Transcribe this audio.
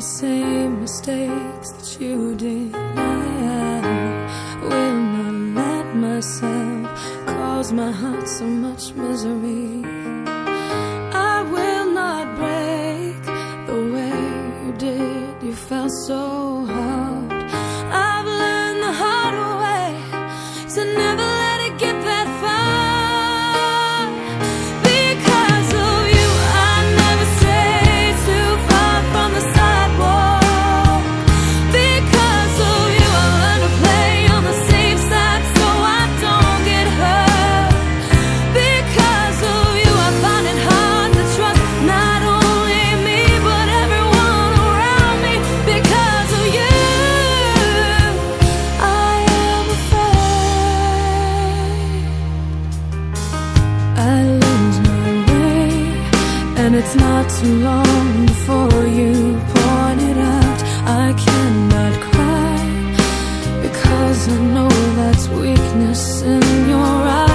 same mistakes that you did. I will not let myself cause my heart so much misery. I will not break the way you did. You felt so hard. I've learned the hard way to never let it get that far. Because of you, I never strayed too far from the sidewalk. Because of you, I learned to play on the safe side so I don't get hurt. Because of you, I find it hard to trust not only me but everyone around me. Because of you, I am afraid I lose my way, and it's not too long before you point it out. I cannot cry because I know that's weakness in your eyes.